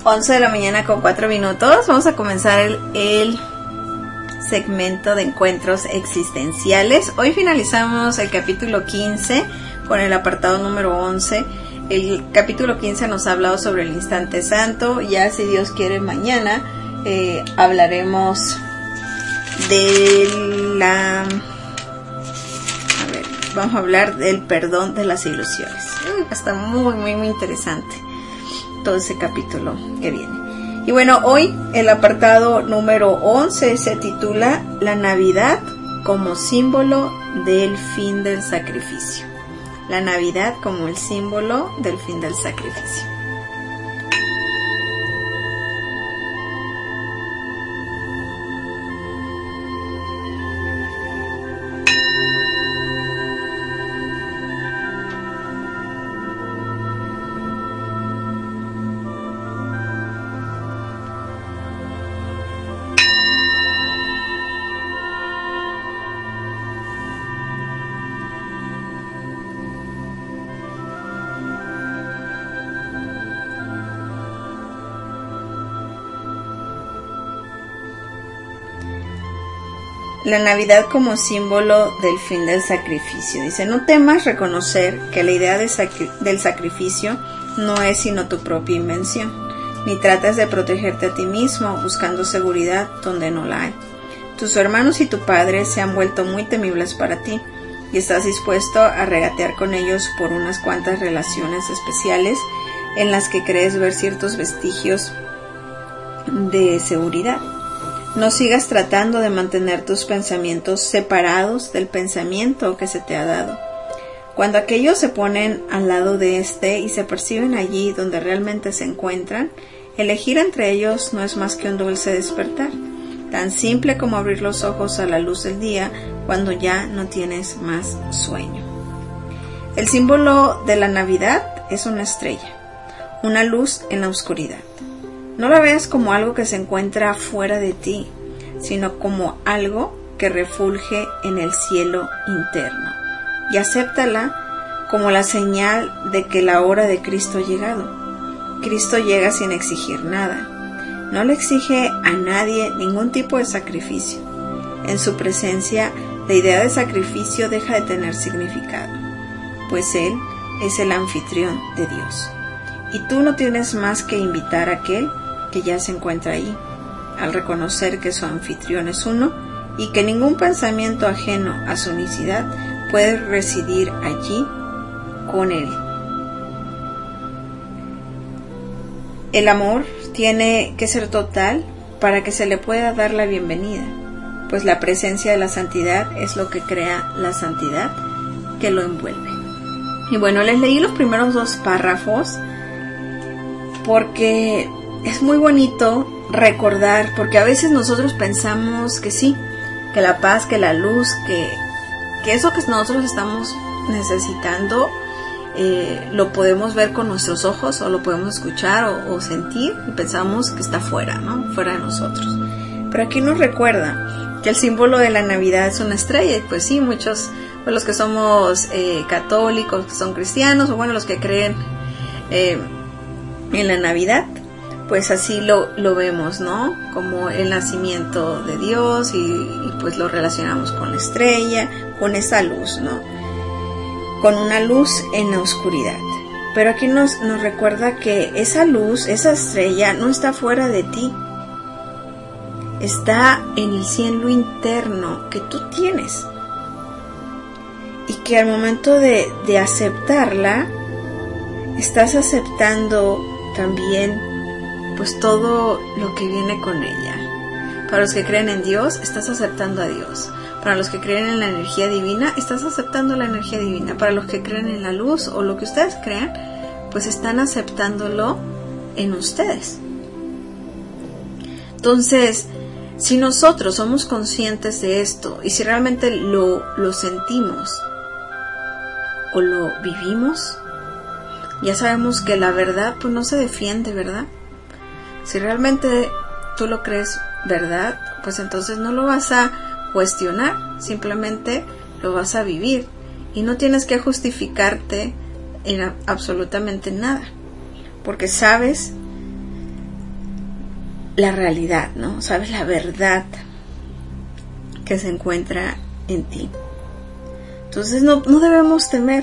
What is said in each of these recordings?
11 de la mañana con 4 minutos. Vamos a comenzar el segmento de encuentros existenciales. Hoy finalizamos el capítulo 15 con el apartado número 11. El capítulo 15 nos ha hablado sobre el instante santo. Ya, si Dios quiere, mañana hablaremos de la... vamos a hablar del perdón de las ilusiones. Está muy interesante todo ese capítulo que viene. Y bueno, hoy el apartado número 11 se titula La Navidad como símbolo del fin del sacrificio. La Navidad como el símbolo del fin del sacrificio. La Navidad como símbolo del fin del sacrificio. Dice, no temas reconocer que la idea del sacrificio no es sino tu propia invención, ni trates de protegerte a ti mismo buscando seguridad donde no la hay. Tus hermanos y tu padre se han vuelto muy temibles para ti, y estás dispuesto a regatear con ellos por unas cuantas relaciones especiales en las que crees ver ciertos vestigios de seguridad. No sigas tratando de mantener tus pensamientos separados del pensamiento que se te ha dado. Cuando aquellos se ponen al lado de este y se perciben allí donde realmente se encuentran, elegir entre ellos no es más que un dulce despertar, tan simple como abrir los ojos a la luz del día cuando ya no tienes más sueño. El símbolo de la Navidad es una estrella, una luz en la oscuridad. No la veas como algo que se encuentra fuera de ti, sino como algo que refulge en el cielo interno. Y acéptala como la señal de que la hora de Cristo ha llegado. Cristo llega sin exigir nada. No le exige a nadie ningún tipo de sacrificio. En su presencia, la idea de sacrificio deja de tener significado, pues Él es el anfitrión de Dios. Y tú no tienes más que invitar a aquel que ya se encuentra ahí, al reconocer que su anfitrión es uno y que ningún pensamiento ajeno a su unicidad puede residir allí con él. El amor tiene que ser total para que se le pueda dar la bienvenida, pues la presencia de la santidad es lo que crea la santidad que lo envuelve. Y bueno, les leí los primeros 2 párrafos porque es muy bonito recordar, porque a veces nosotros pensamos que sí, que la paz, que la luz, que eso que nosotros estamos necesitando lo podemos ver con nuestros ojos o lo podemos escuchar o sentir y pensamos que está fuera, ¿no? Fuera de nosotros. Pero aquí nos recuerda que el símbolo de la Navidad es una estrella y pues sí, muchos, pues los que somos católicos, que son cristianos o bueno, los que creen en la Navidad, pues así lo vemos, ¿no? Como el nacimiento de Dios y pues lo relacionamos con la estrella, con esa luz, ¿no? Con una luz en la oscuridad. Pero aquí nos recuerda que esa luz, esa estrella, no está fuera de ti. Está en el cielo interno que tú tienes. Y que al momento de aceptarla, estás aceptando también pues todo lo que viene con ella. Para los que creen en Dios, estás aceptando a Dios. Para los que creen en la energía divina, estás aceptando la energía divina. Para los que creen en la luz o lo que ustedes crean, pues están aceptándolo en ustedes. Entonces, si nosotros somos conscientes de esto y si realmente lo sentimos o lo vivimos, ya sabemos que la verdad pues no se defiende, ¿verdad? Si realmente tú lo crees verdad, pues entonces no lo vas a cuestionar, simplemente lo vas a vivir y no tienes que justificarte en absolutamente nada, porque sabes la realidad, ¿no? Sabes la verdad que se encuentra en ti. Entonces no debemos temer.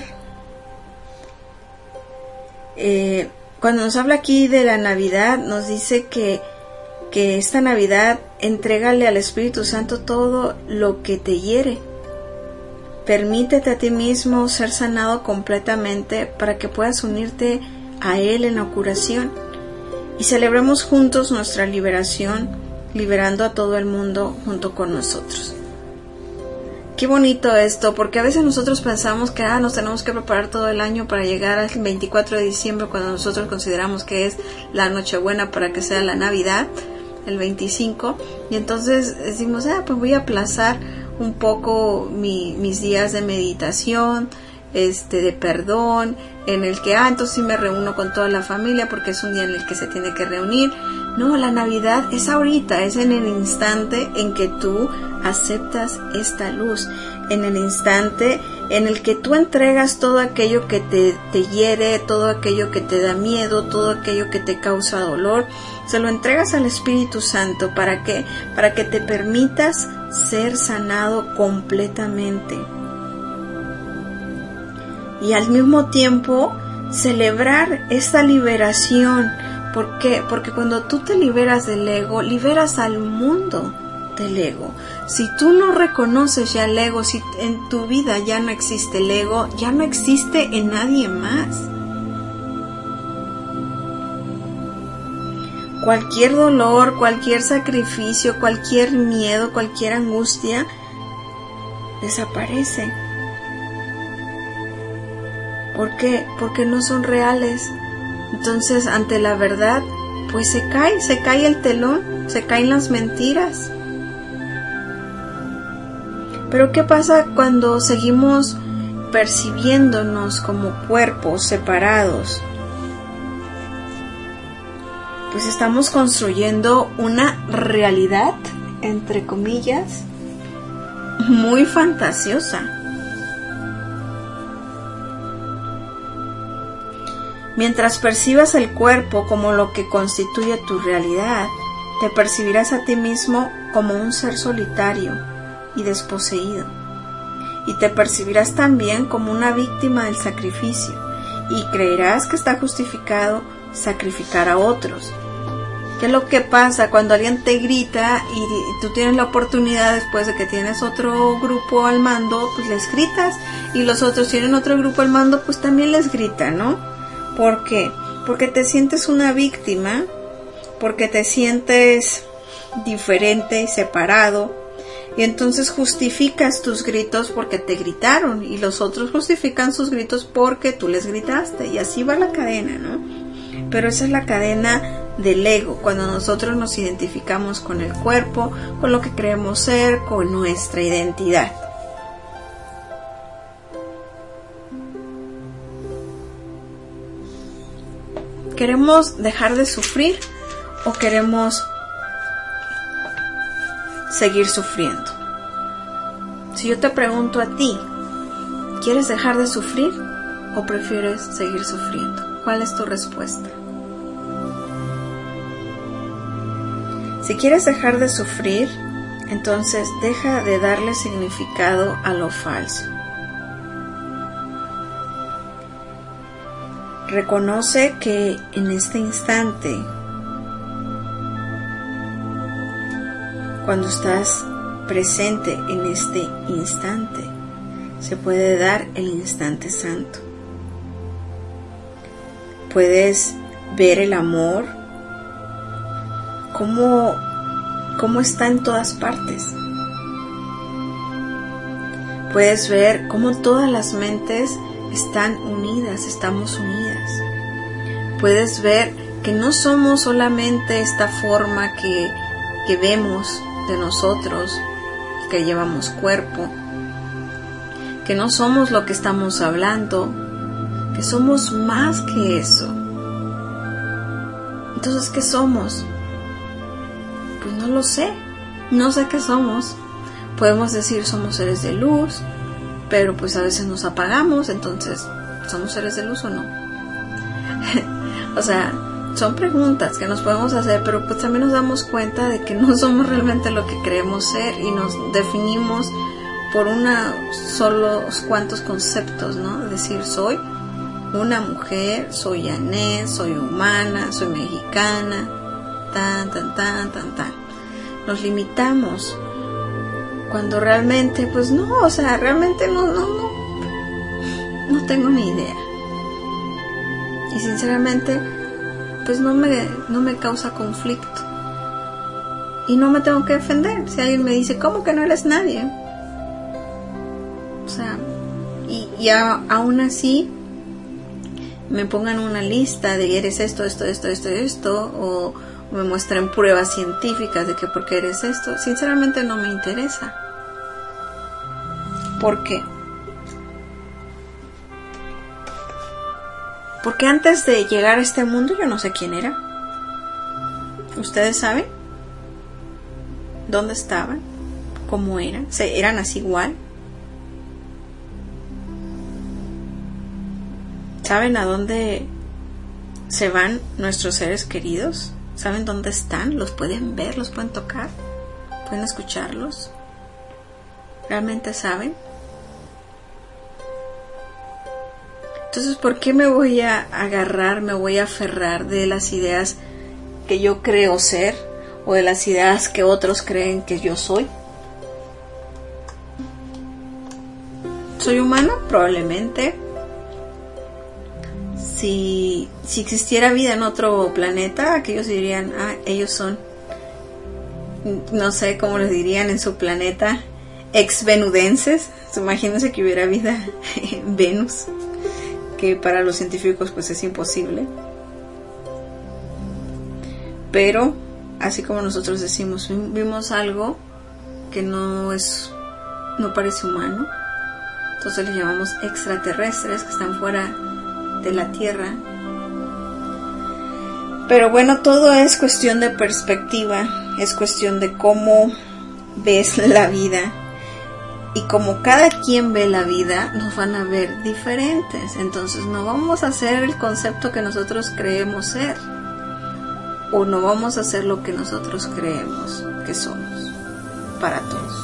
Cuando nos habla aquí de la Navidad, nos dice que esta Navidad entrégale al Espíritu Santo todo lo que te hiere. Permítete a ti mismo ser sanado completamente para que puedas unirte a Él en la curación y celebremos juntos nuestra liberación, liberando a todo el mundo junto con nosotros. Qué bonito esto, porque a veces nosotros pensamos que nos tenemos que preparar todo el año para llegar al 24 de diciembre, cuando nosotros consideramos que es la Nochebuena para que sea la Navidad, el 25, y entonces decimos, pues voy a aplazar un poco mis días de meditación, de perdón, en el que, entonces sí me reúno con toda la familia porque es un día en el que se tiene que reunir. No, la Navidad es ahorita, es en el instante en que tú aceptas esta luz, en el instante en el que tú entregas todo aquello que te hiere, todo aquello que te da miedo, todo aquello que te causa dolor, se lo entregas al Espíritu Santo. ¿Para qué? Para que te permitas ser sanado completamente. Y al mismo tiempo celebrar esta liberación. ¿Por qué? Porque cuando tú te liberas del ego, liberas al mundo del ego. Si tú no reconoces ya el ego, si en tu vida ya no existe el ego, ya no existe en nadie más. Cualquier dolor, cualquier sacrificio, cualquier miedo, cualquier angustia desaparece. ¿Por qué? Porque no son reales. Entonces, ante la verdad, pues se cae el telón, se caen las mentiras. Pero ¿qué pasa cuando seguimos percibiéndonos como cuerpos separados? Pues estamos construyendo una realidad, entre comillas, muy fantasiosa. Mientras percibas el cuerpo como lo que constituye tu realidad, te percibirás a ti mismo como un ser solitario y desposeído. Y te percibirás también como una víctima del sacrificio, y creerás que está justificado sacrificar a otros. ¿Qué es lo que pasa cuando alguien te grita y tú tienes la oportunidad, después de que tienes otro grupo al mando, pues les gritas, y los otros tienen otro grupo al mando, pues también les gritan, ¿no? ¿Por qué? Porque te sientes una víctima, porque te sientes diferente y separado, y entonces justificas tus gritos porque te gritaron, y los otros justifican sus gritos porque tú les gritaste, y así va la cadena, ¿no? Pero esa es la cadena del ego, cuando nosotros nos identificamos con el cuerpo, con lo que creemos ser, con nuestra identidad. ¿Queremos dejar de sufrir o queremos seguir sufriendo? Si yo te pregunto a ti, ¿quieres dejar de sufrir o prefieres seguir sufriendo? ¿Cuál es tu respuesta? Si quieres dejar de sufrir, entonces deja de darle significado a lo falso. Reconoce que en este instante, cuando estás presente en este instante, se puede dar el instante santo. Puedes ver el amor cómo está en todas partes. Puedes ver cómo todas las mentes están unidas, estamos unidas. Puedes ver que no somos solamente esta forma que vemos de nosotros, que llevamos cuerpo, que no somos lo que estamos hablando, que somos más que eso. Entonces, ¿qué somos? Pues no lo sé, no sé qué somos. Podemos decir somos seres de luz, pero pues a veces nos apagamos, entonces, ¿somos seres de luz o no? O sea, son preguntas que nos podemos hacer, pero pues también nos damos cuenta de que no somos realmente lo que creemos ser y nos definimos por solos cuantos conceptos, ¿no? Es decir, soy una mujer, soy Janet, soy humana, soy mexicana, tan. Nos limitamos cuando realmente, pues no, o sea, realmente no tengo ni idea. Y sinceramente, pues no me causa conflicto. Y no me tengo que defender. Si alguien me dice, ¿cómo que no eres nadie? O sea, y aún así me pongan una lista de eres esto, o me muestren pruebas científicas de que porque eres esto, sinceramente no me interesa. ¿Por qué? Porque antes de llegar a este mundo yo no sé quién era. ¿Ustedes saben? ¿Dónde estaban? ¿Cómo eran? ¿Eran así igual? ¿Saben a dónde se van nuestros seres queridos? ¿Saben dónde están? ¿Los pueden ver? ¿Los pueden tocar? ¿Pueden escucharlos? ¿Realmente saben? Entonces, ¿por qué me voy a agarrar, me voy a aferrar de las ideas que yo creo ser o de las ideas que otros creen que yo soy? ¿Soy humana? Probablemente. Si existiera vida en otro planeta, aquellos dirían, ellos son, no sé cómo les dirían en su planeta, exvenudenses. Imagínense que hubiera vida en Venus, que para los científicos pues es imposible. Pero así como nosotros decimos, vimos algo que no parece humano, entonces les llamamos extraterrestres, que están fuera de la Tierra. Pero bueno, todo es cuestión de perspectiva, es cuestión de cómo ves la vida. Y como cada quien ve la vida, nos van a ver diferentes. Entonces no vamos a hacer el concepto que nosotros creemos ser, o no vamos a hacer lo que nosotros creemos que somos para todos.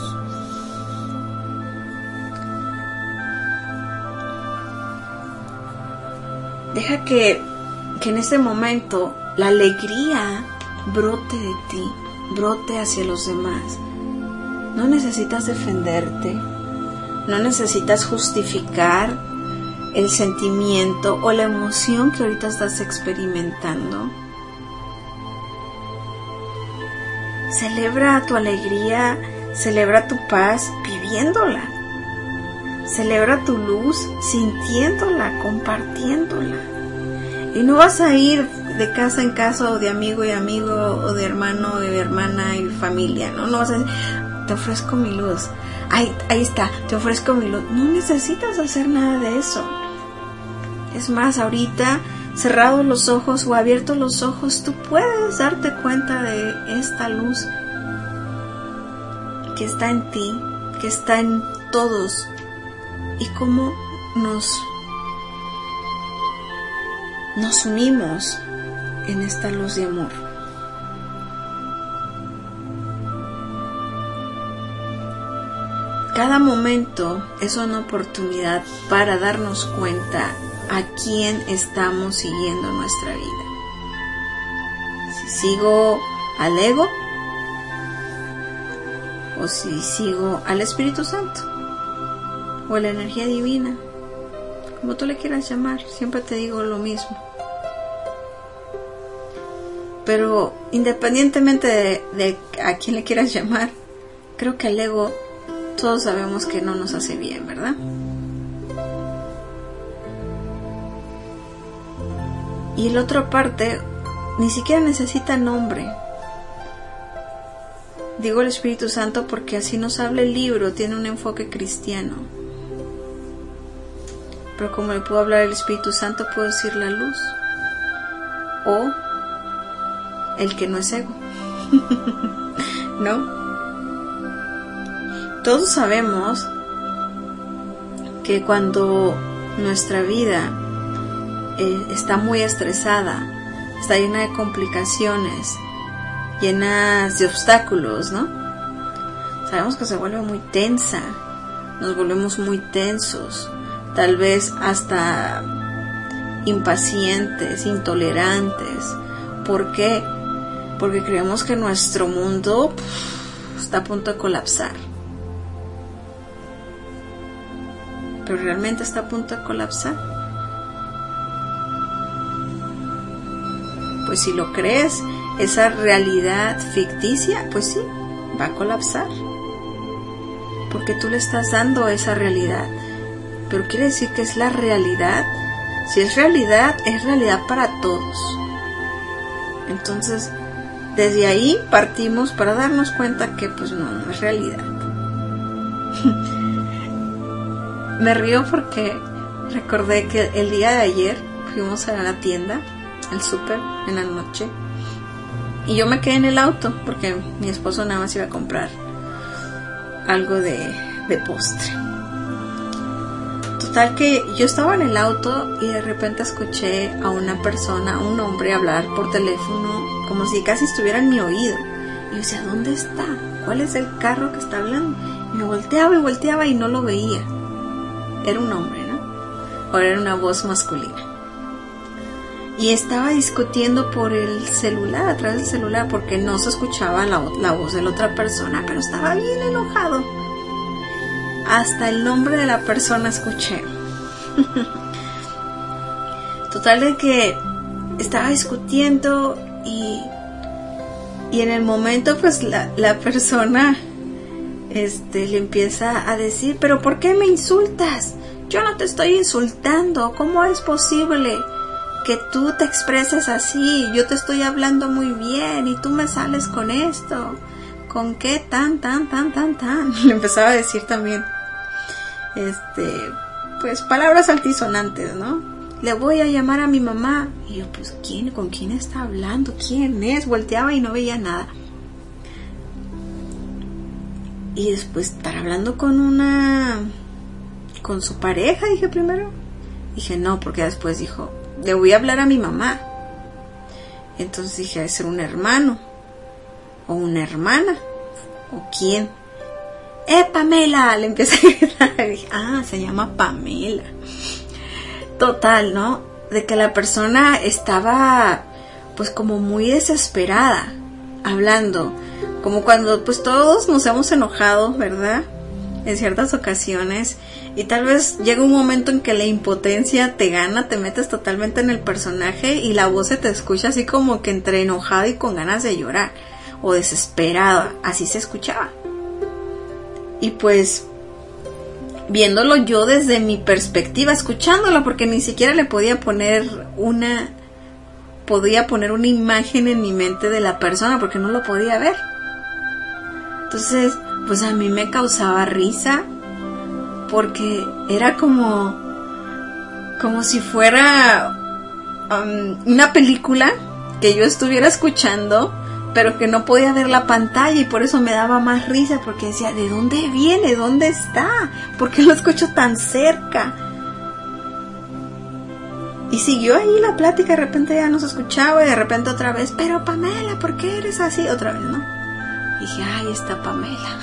Deja que en ese momento la alegría brote de ti, brote hacia los demás. No necesitas defenderte, no necesitas justificar el sentimiento o la emoción que ahorita estás experimentando. Celebra tu alegría, celebra tu paz viviéndola. Celebra tu luz sintiéndola, compartiéndola. Y no vas a ir de casa en casa o de amigo y amigo o de hermano y de hermana y familia, ¿no? No vas a decir, te ofrezco mi luz. Ahí está, te ofrezco mi luz. No necesitas hacer nada de eso. Es más, ahorita, cerrados los ojos o abiertos los ojos, tú puedes darte cuenta de esta luz que está en ti, que está en todos, y cómo nos unimos en esta luz de amor. Cada momento es una oportunidad para darnos cuenta a quién estamos siguiendo en nuestra vida. Si sigo al ego o si sigo al Espíritu Santo o a la energía divina, como tú le quieras llamar, siempre te digo lo mismo. Pero independientemente de a quién le quieras llamar, creo que el ego todos sabemos que no nos hace bien, ¿verdad? Y la otra parte ni siquiera necesita nombre. Digo el Espíritu Santo porque así nos habla el libro, tiene un enfoque cristiano. Pero como le puedo hablar el Espíritu Santo, puedo decir la luz o el que no es ego. ¿No? Todos sabemos que cuando nuestra vida está muy estresada, está llena de complicaciones, llenas de obstáculos, ¿no? Sabemos que se vuelve muy tensa, nos volvemos muy tensos, tal vez hasta impacientes, intolerantes. ¿Por qué? Porque creemos que nuestro mundo está a punto de colapsar. Pero realmente está a punto de colapsar. Pues si lo crees, esa realidad ficticia, pues sí, va a colapsar. Porque tú le estás dando esa realidad. Pero quiere decir que es la realidad. Si es realidad para todos. Entonces, desde ahí partimos para darnos cuenta que pues no es realidad. Me río porque recordé que el día de ayer fuimos a la tienda, al súper, en la noche, y yo me quedé en el auto porque mi esposo nada más iba a comprar algo de postre. Total que yo estaba en el auto y de repente escuché a una persona, a un hombre hablar por teléfono como si casi estuviera en mi oído. Y yo decía, ¿dónde está? ¿Cuál es el carro que está hablando? Y me volteaba y no lo veía. Era un hombre, ¿no? O era una voz masculina. Y estaba discutiendo por el celular, a través del celular, porque no se escuchaba la voz de la otra persona, pero estaba bien enojado. Hasta el nombre de la persona escuché. Total de que estaba discutiendo y en el momento pues la persona le empieza a decir, pero ¿por qué me insultas? Yo no te estoy insultando. ¿Cómo es posible que tú te expreses así? Yo te estoy hablando muy bien y tú me sales con esto. ¿Con qué tan? Le empezaba a decir también, pues palabras altisonantes, ¿no? Le voy a llamar a mi mamá. Y yo, pues, ¿quién? ¿Con quién está hablando? ¿Quién es? Volteaba y no veía nada. Y después estar hablando con su pareja, dije primero. Dije, no, porque después dijo, le voy a hablar a mi mamá. Entonces dije, debe ser un hermano. O una hermana. ¿O quién? Pamela, le empecé a gritar. Y dije, se llama Pamela. Total, ¿no? De que la persona estaba pues como muy desesperada, hablando, como cuando pues todos nos hemos enojado, ¿verdad? En ciertas ocasiones, y tal vez llega un momento en que la impotencia te gana, te metes totalmente en el personaje y la voz se te escucha así como que entre enojada y con ganas de llorar, o desesperada, así se escuchaba. Y pues viéndolo yo desde mi perspectiva, escuchándolo, porque ni siquiera le podía poner una imagen en mi mente de la persona, porque no lo podía ver. Entonces, pues a mí me causaba risa, porque era como si fuera una película que yo estuviera escuchando, pero que no podía ver la pantalla, y por eso me daba más risa, porque decía, ¿de dónde viene? ¿Dónde está? ¿Por qué lo escucho tan cerca? Y siguió ahí la plática, de repente ya no se escuchaba, y de repente otra vez, pero Pamela, ¿por qué eres así? Otra vez, ¿no? Y dije, ahí está Pamela.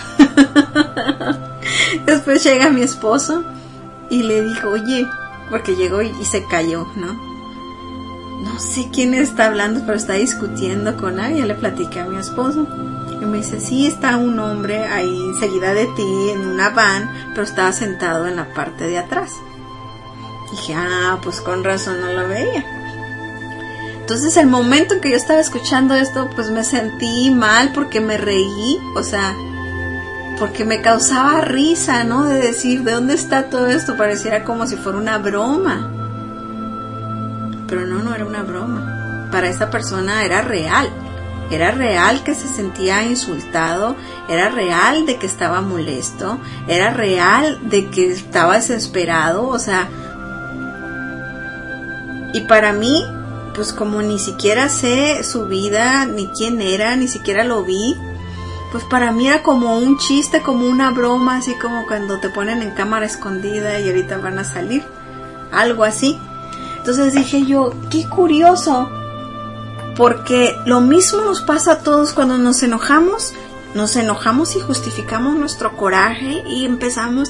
Después llega mi esposo y le dijo, oye, porque llegó y se cayó, ¿no? No sé quién está hablando, pero está discutiendo con alguien. Le platiqué a mi esposo y me dice, sí, está un hombre ahí enseguida de ti en una van, pero estaba sentado en la parte de atrás. Dije, pues con razón no lo veía. Entonces el momento en que yo estaba escuchando esto, pues me sentí mal porque me reí, o sea, porque me causaba risa, ¿no? De decir, ¿de dónde está todo esto? Pareciera como si fuera una broma. Pero no era una broma. Para esa persona era real que se sentía insultado, era real de que estaba molesto, era real de que estaba desesperado, o sea, y para mí, pues como ni siquiera sé su vida, ni quién era, ni siquiera lo vi, pues para mí era como un chiste, como una broma, así como cuando te ponen en cámara escondida y ahorita van a salir, algo así. Entonces dije yo, qué curioso Porque lo mismo nos pasa a todos cuando nos enojamos y justificamos nuestro coraje y empezamos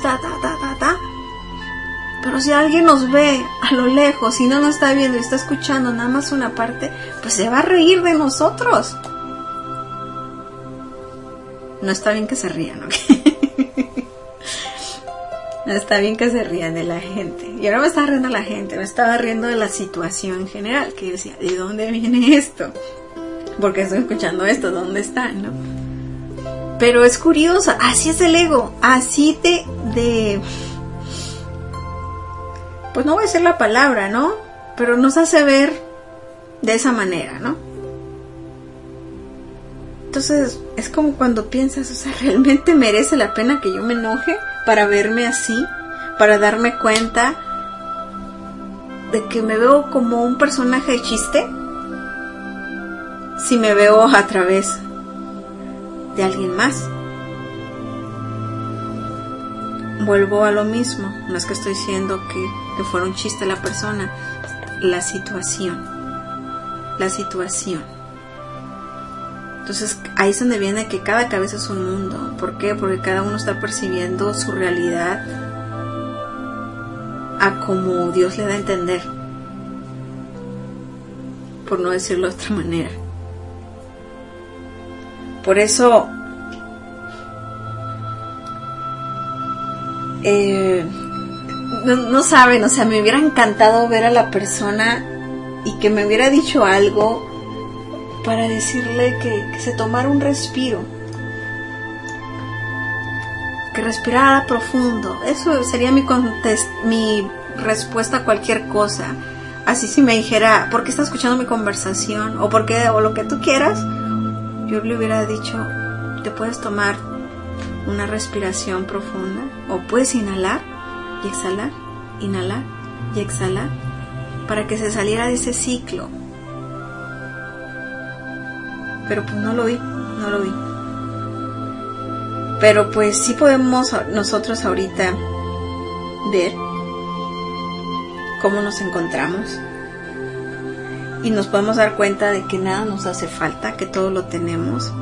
Pero si alguien nos ve a lo lejos y no nos está viendo y está escuchando nada más una parte, pues se va a reír de nosotros. No está bien que se rían, ¿ok? No está bien que se rían de la gente. Y ahora me estaba riendo de la gente, me estaba riendo de la situación en general, que yo decía, ¿de dónde viene esto? Porque estoy escuchando esto, ¿dónde está, no? Pero es curioso, así es el ego, así pues no voy a decir la palabra, ¿no? Pero nos hace ver de esa manera, ¿no? Entonces, es como cuando piensas, o sea, ¿realmente merece la pena que yo me enoje para verme así? Para darme cuenta de que me veo como un personaje de chiste. Si me veo a través de alguien más. Vuelvo a lo mismo, no es que estoy diciendo que fuera un chiste la persona, la situación. Entonces ahí es donde viene que cada cabeza es un mundo. ¿Por qué? Porque cada uno está percibiendo su realidad a como Dios le da a entender, por no decirlo de otra manera. Por eso no saben, o sea, me hubiera encantado ver a la persona y que me hubiera dicho algo para decirle que se tomara un respiro, que respirara profundo. Eso sería mi respuesta a cualquier cosa. Así si me dijera, ¿por qué está escuchando mi conversación? O lo que tú quieras, yo le hubiera dicho, te puedes tomar una respiración profunda, o puedes inhalar y exhalar, para que se saliera de ese ciclo. Pero pues no lo vi. Pero pues sí podemos nosotros ahorita ver cómo nos encontramos y nos podemos dar cuenta de que nada nos hace falta, que todo lo tenemos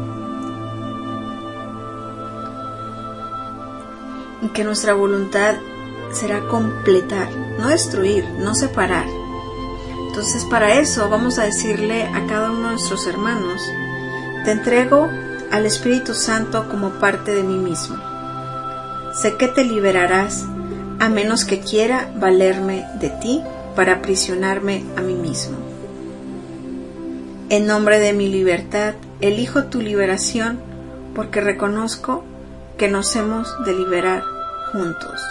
y que nuestra voluntad será completar, no destruir, no separar. Entonces para eso vamos a decirle a cada uno de nuestros hermanos, te entrego al Espíritu Santo como parte de mí mismo. Sé que te liberarás a menos que quiera valerme de ti para aprisionarme a mí mismo. En nombre de mi libertad, elijo tu liberación porque reconozco que nos hemos de liberar juntos.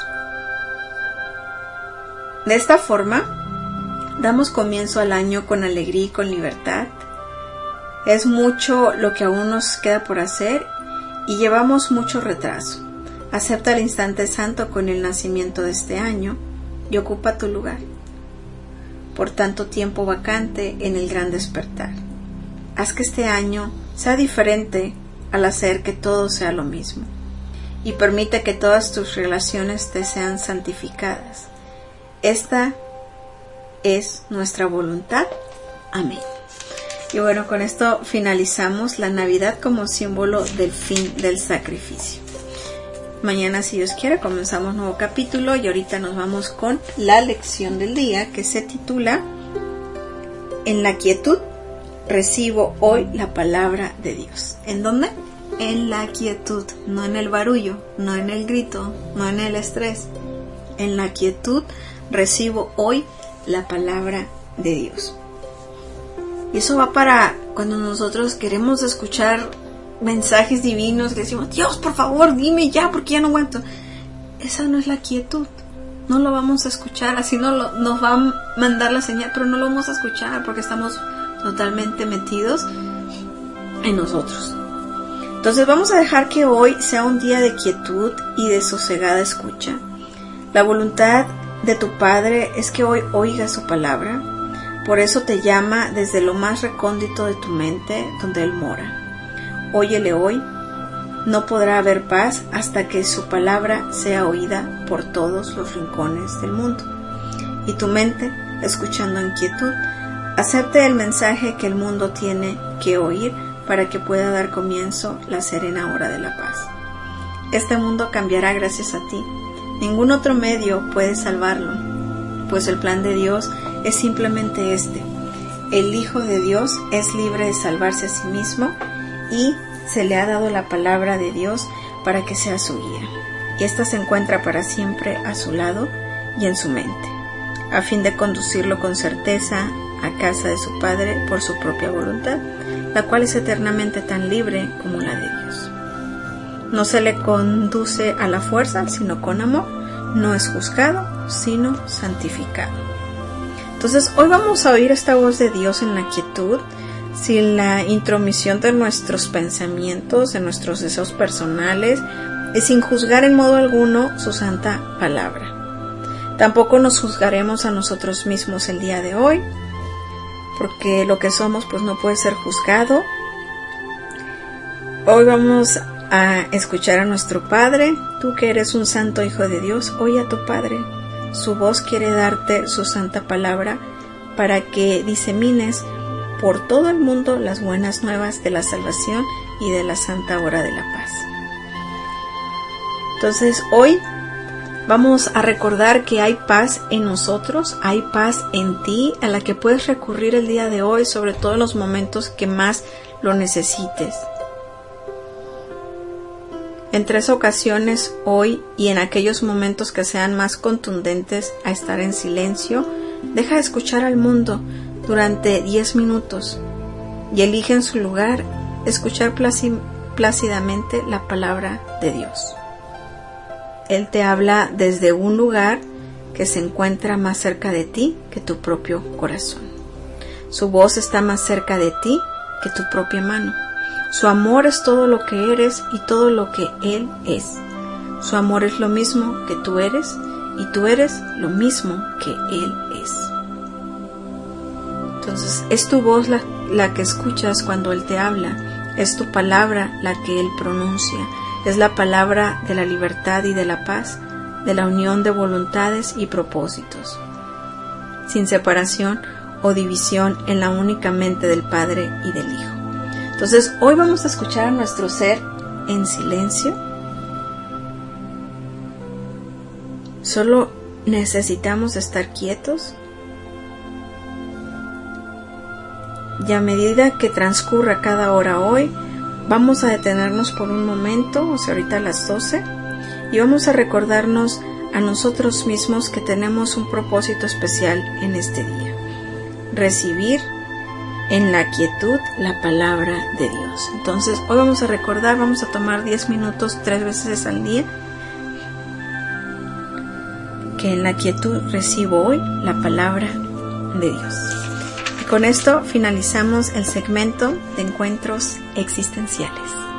De esta forma, damos comienzo al año con alegría y con libertad. Es mucho lo que aún nos queda por hacer y llevamos mucho retraso. Acepta el instante santo con el nacimiento de este año y ocupa tu lugar. Por tanto tiempo vacante en el gran despertar. Haz que este año sea diferente al hacer que todo sea lo mismo. Y permite que todas tus relaciones te sean santificadas. Esta es nuestra voluntad. Amén. Y bueno, con esto finalizamos la Navidad como símbolo del fin del sacrificio. Mañana, si Dios quiere, comenzamos nuevo capítulo y ahorita nos vamos con la lección del día que se titula En la quietud recibo hoy la palabra de Dios. ¿En dónde? En la quietud, no en el barullo, no en el grito, no en el estrés. En la quietud recibo hoy la palabra de Dios. Y eso va para cuando nosotros queremos escuchar mensajes divinos, que decimos, Dios, por favor, dime ya, porque ya no aguanto. Esa no es la quietud. No lo vamos a escuchar, así nos va a mandar la señal, pero no lo vamos a escuchar porque estamos totalmente metidos en nosotros. Entonces vamos a dejar que hoy sea un día de quietud y de sosegada escucha. La voluntad de tu Padre es que hoy oigas su palabra. Por eso te llama desde lo más recóndito de tu mente, donde Él mora. Óyele hoy. No podrá haber paz hasta que su palabra sea oída por todos los rincones del mundo. Y tu mente, escuchando en quietud, Acepte el mensaje que el mundo tiene que oír para que pueda dar comienzo la serena hora de la paz. Este mundo cambiará gracias a ti. Ningún otro medio puede salvarlo, pues el plan de Dios es simplemente este. El Hijo de Dios es libre de salvarse a sí mismo y se le ha dado la palabra de Dios para que sea su guía. Y ésta se encuentra para siempre a su lado y en su mente, a fin de conducirlo con certeza a casa de su Padre por su propia voluntad, la cual es eternamente tan libre como la de Dios. No se le conduce a la fuerza, sino con amor. No es juzgado, sino santificado. Entonces, hoy vamos a oír esta voz de Dios en la quietud, sin la intromisión de nuestros pensamientos, de nuestros deseos personales, y sin juzgar en modo alguno su santa palabra. Tampoco nos juzgaremos a nosotros mismos el día de hoy, porque lo que somos pues no puede ser juzgado. Hoy vamos a escuchar a nuestro Padre. Tú que eres un santo Hijo de Dios, oye a tu Padre. Su voz quiere darte su santa palabra para que disemines por todo el mundo las buenas nuevas de la salvación y de la santa hora de la paz. Entonces hoy vamos a recordar que hay paz en nosotros, hay paz en ti, a la que puedes recurrir el día de hoy, sobre todo en los momentos que más lo necesites. En 3 ocasiones hoy y en aquellos momentos que sean más contundentes a estar en silencio, deja de escuchar al mundo durante 10 minutos y elige en su lugar escuchar plácidamente la palabra de Dios. Él te habla desde un lugar que se encuentra más cerca de ti que tu propio corazón. Su voz está más cerca de ti que tu propia mano. Su amor es todo lo que eres y todo lo que Él es. Su amor es lo mismo que tú eres y tú eres lo mismo que Él es. Entonces, es tu voz la que escuchas cuando Él te habla. Es tu palabra la que Él pronuncia. Es la palabra de la libertad y de la paz, de la unión de voluntades y propósitos, sin separación o división en la única mente del Padre y del Hijo. Entonces, hoy vamos a escuchar a nuestro ser en silencio. Solo necesitamos estar quietos. Y a medida que transcurra cada hora hoy, vamos a detenernos por un momento, o sea, ahorita a las 12, y vamos a recordarnos a nosotros mismos que tenemos un propósito especial en este día. Recibir en la quietud la palabra de Dios. Entonces, hoy vamos a recordar, vamos a tomar 10 minutos 3 veces al día, que en la quietud recibo hoy la palabra de Dios. Y con esto finalizamos el segmento de encuentros existenciales.